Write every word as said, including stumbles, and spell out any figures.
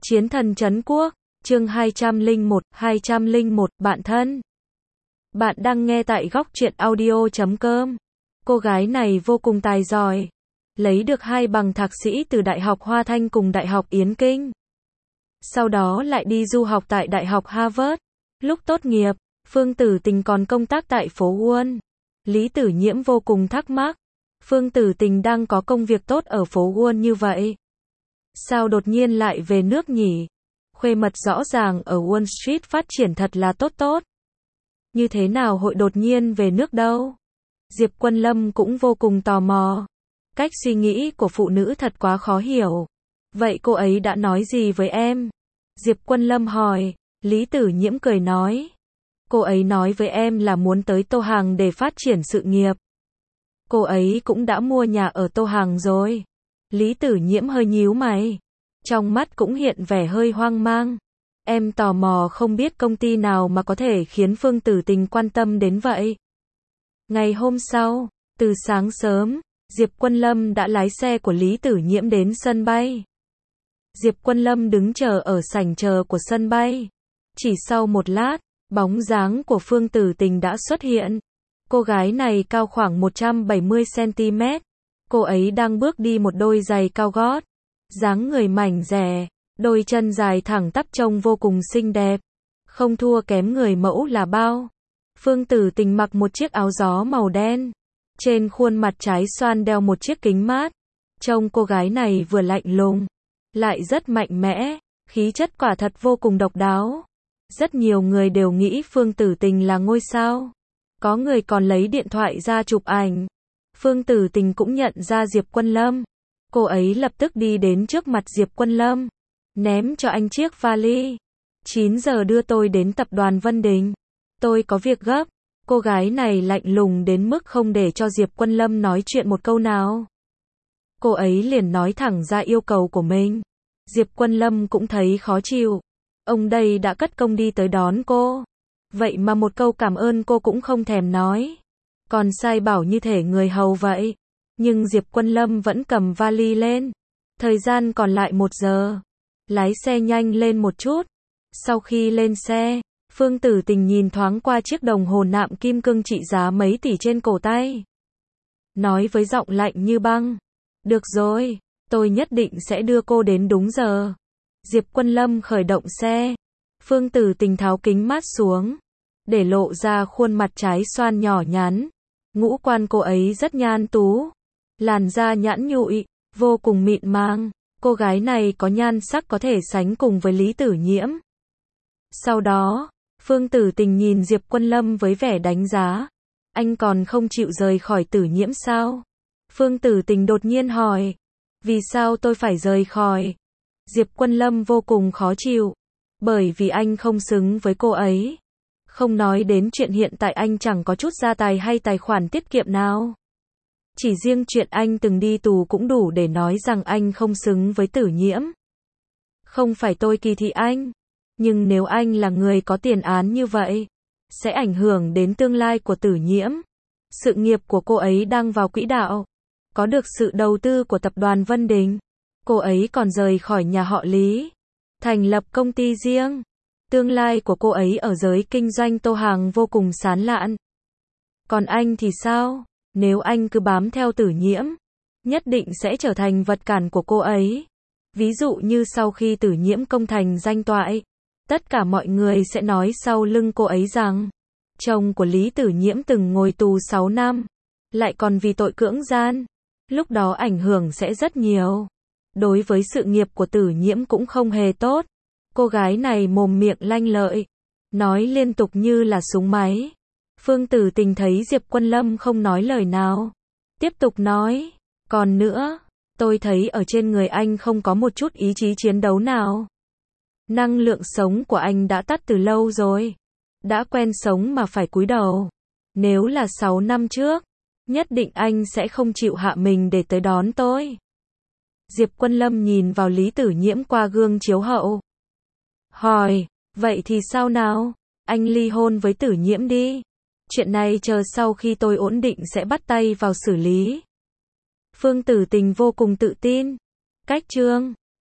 Chiến thần trấn quốc, chương hai trăm lẻ một, hai trăm lẻ một, bạn thân. Bạn đang nghe tại góc truyện audio chấm com. Cô gái này vô cùng tài giỏi. Lấy được hai bằng thạc sĩ từ Đại học Hoa Thanh cùng Đại học Yến Kinh. Sau đó lại đi du học tại Đại học Harvard. Lúc tốt nghiệp, Phương Tử Tình còn công tác tại phố Wall. Lý Tử Nhiễm vô cùng thắc mắc. Phương Tử Tình đang có công việc tốt ở phố Wall như vậy. Sao đột nhiên lại về nước nhỉ? Khuê mật rõ ràng ở Wall Street phát triển thật là tốt tốt. Như thế nào hội đột nhiên về nước đâu? Diệp Quân Lâm cũng vô cùng tò mò. Cách suy nghĩ của phụ nữ thật quá khó hiểu. Vậy cô ấy đã nói gì với em? Diệp Quân Lâm hỏi. Lý Tử Nhiễm cười nói. Cô ấy nói với em là muốn tới Tô Hàng để phát triển sự nghiệp. Cô ấy cũng đã mua nhà ở Tô Hàng rồi. Lý Tử Nhiễm hơi nhíu mày. Trong mắt cũng hiện vẻ hơi hoang mang. Em tò mò không biết công ty nào mà có thể khiến Phương Tử Tình quan tâm đến vậy. Ngày hôm sau, từ sáng sớm, Diệp Quân Lâm đã lái xe của Lý Tử Nhiễm đến sân bay. Diệp Quân Lâm đứng chờ ở sảnh chờ của sân bay. Chỉ sau một lát, bóng dáng của Phương Tử Tình đã xuất hiện. Cô gái này cao khoảng một trăm bảy mươi xăng-ti-mét. Cô ấy đang bước đi một đôi giày cao gót. Dáng người mảnh dẻ, đôi chân dài thẳng tắp trông vô cùng xinh đẹp. Không thua kém người mẫu là bao. Phương Tử Tình mặc một chiếc áo gió màu đen. Trên khuôn mặt trái xoan đeo một chiếc kính mát. Trông cô gái này vừa lạnh lùng, lại rất mạnh mẽ. Khí chất quả thật vô cùng độc đáo. Rất nhiều người đều nghĩ Phương Tử Tình là ngôi sao. Có người còn lấy điện thoại ra chụp ảnh. Phương Tử Tình cũng nhận ra Diệp Quân Lâm. Cô ấy lập tức đi đến trước mặt Diệp Quân Lâm. Ném cho anh chiếc vali. chín giờ đưa tôi đến tập đoàn Vân Đình. Tôi có việc gấp. Cô gái này lạnh lùng đến mức không để cho Diệp Quân Lâm nói chuyện một câu nào. Cô ấy liền nói thẳng ra yêu cầu của mình. Diệp Quân Lâm cũng thấy khó chịu. Ông đây đã cất công đi tới đón cô. Vậy mà một câu cảm ơn cô cũng không thèm nói. Còn sai bảo như thể người hầu vậy. Nhưng Diệp Quân Lâm vẫn cầm vali lên. Thời gian còn lại một giờ. Lái xe nhanh lên một chút. Sau khi lên xe, Phương Tử Tình nhìn thoáng qua chiếc đồng hồ nạm kim cương trị giá mấy tỷ trên cổ tay. Nói với giọng lạnh như băng. Được rồi, tôi nhất định sẽ đưa cô đến đúng giờ. Diệp Quân Lâm khởi động xe. Phương Tử Tình tháo kính mát xuống. Để lộ ra khuôn mặt trái xoan nhỏ nhắn. Ngũ quan cô ấy rất nhan tú. Làn da nhẵn nhụi, vô cùng mịn màng. Cô gái này có nhan sắc có thể sánh cùng với Lý Tử Nhiễm. Sau đó, Phương Tử Tình nhìn Diệp Quân Lâm với vẻ đánh giá. Anh còn không chịu rời khỏi Tử Nhiễm sao? Phương Tử Tình đột nhiên hỏi. Vì sao tôi phải rời khỏi? Diệp Quân Lâm vô cùng khó chịu. Bởi vì anh không xứng với cô ấy. Không nói đến chuyện hiện tại anh chẳng có chút gia tài hay tài khoản tiết kiệm nào. Chỉ riêng chuyện anh từng đi tù cũng đủ để nói rằng anh không xứng với Tử Nhiễm. Không phải tôi kỳ thị anh. Nhưng nếu anh là người có tiền án như vậy, sẽ ảnh hưởng đến tương lai của Tử Nhiễm. Sự nghiệp của cô ấy đang vào quỹ đạo. Có được sự đầu tư của tập đoàn Vân Đình. Cô ấy còn rời khỏi nhà họ Lý. Thành lập công ty riêng. Tương lai của cô ấy ở giới kinh doanh Tô Hàng vô cùng sáng lạn. Còn anh thì sao? Nếu anh cứ bám theo Tử Nhiễm, nhất định sẽ trở thành vật cản của cô ấy. Ví dụ như sau khi Tử Nhiễm công thành danh toại, tất cả mọi người sẽ nói sau lưng cô ấy rằng chồng của Lý Tử Nhiễm từng ngồi tù sáu năm, lại còn vì tội cưỡng gian. Lúc đó ảnh hưởng sẽ rất nhiều. Đối với sự nghiệp của Tử Nhiễm cũng không hề tốt. Cô gái này mồm miệng lanh lợi, nói liên tục như là súng máy. Phương Tử Tình thấy Diệp Quân Lâm không nói lời nào. Tiếp tục nói. Còn nữa, tôi thấy ở trên người anh không có một chút ý chí chiến đấu nào. Năng lượng sống của anh đã tắt từ lâu rồi. Đã quen sống mà phải cúi đầu. Nếu là sáu năm trước, nhất định anh sẽ không chịu hạ mình để tới đón tôi. Diệp Quân Lâm nhìn vào Lý Tử Nhiễm qua gương chiếu hậu. Hỏi, vậy thì sao nào? Anh ly hôn với Tử Nhiễm đi. Chuyện này chờ sau khi tôi ổn định sẽ bắt tay vào xử lý. Phương Tử Tình vô cùng tự tin. Cách chương